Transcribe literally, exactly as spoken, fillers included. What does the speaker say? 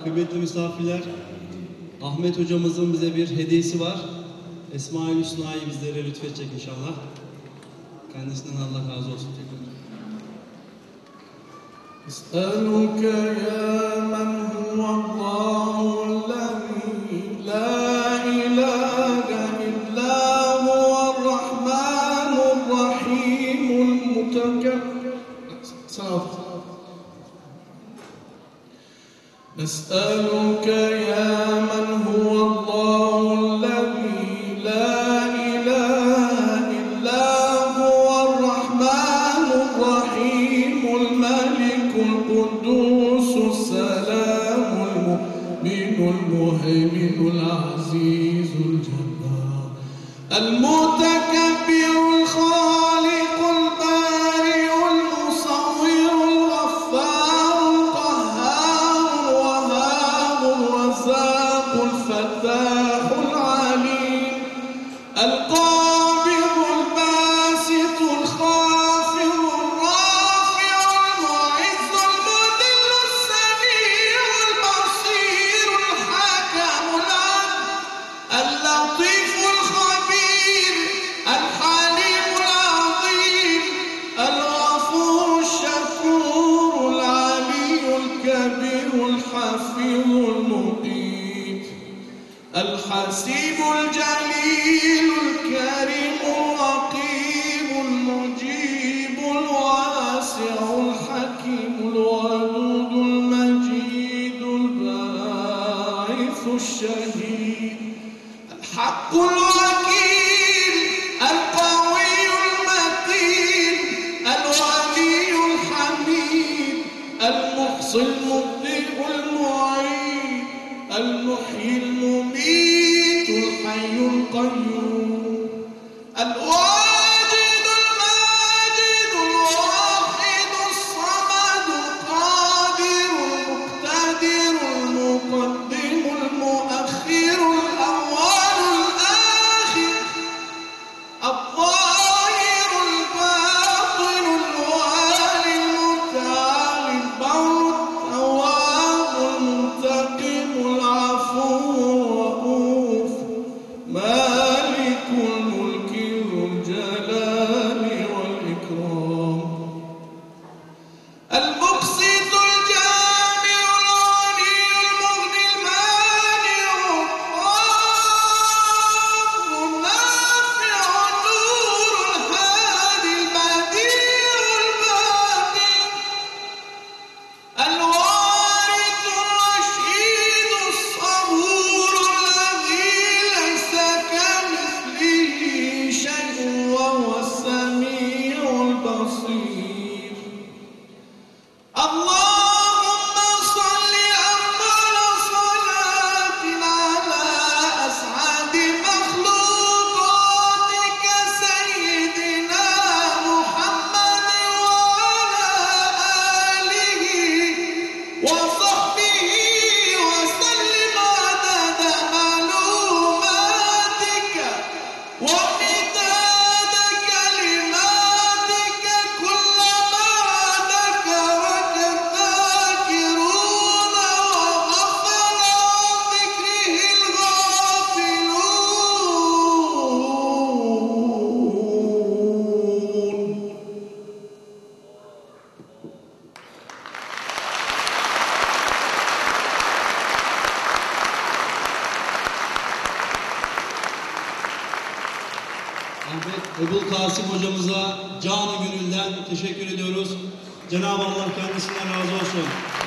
kıymetli misafirler, Ahmet hocamızın bize bir hediyesi var. Esma-ül Hüsna'yı bizlere lütfedecek inşallah. Kendisinden Allah razı olsun. أسألك يا من هو الله الذي لا إله إلا هو الرحمن الرحيم المتكبر. نسألك يا من هو الله الذي لا إله إلا هو الرحمن الرحيم الملك القدوس السلام المؤمن المهيمن العزيز الجبار المتكبر الخالق البارئ المصور الغفار القهار الوهاب الرزاق الفتاح العليم القابض الباسط الخافض الرافع المعز المذل السميع البصير الحكم العدل اللطيف الخبير الحليم العظيم الغفور الشكور العلي الكبير الحفيظ المقيت الحسيب الجليل الكريم الرقيب المجيب الواسع الحكيم الودود المجيد الباعث الشهيد الحق الوكيل القوي المتين الولي الحميد المحصي المبدئ المعيد المحيي المميت الحي القيوم الواجد الماجد الواحد الصمد القادر المقتدر المقدم المؤخر الأول الآخر الظاهر الباطن الوالي المتعالي البر التواب المنتقم العفو الرؤوف مالك الملك ذو الجلال والإكرام المقسط الجامع الغني المغني المانع الضار النافع النور الهادي البديع الباقي الوارث الرشيد الصبور الذي ليس كمثله شيء وهو السميع البصير اللهم صل أفضل صلاة على أسعد مخلوقاتك سيدنا محمد وعلى آله وصحبه وسلم عدد معلوماتك ومداد كلماتك كلما ذكرك الذاكرون وغفل عن ذكره الغافلون. Ahmet Ebul Kasım hocamıza canı gönülden teşekkür ediyoruz. Cenab-ı Allah kendisinden razı olsun.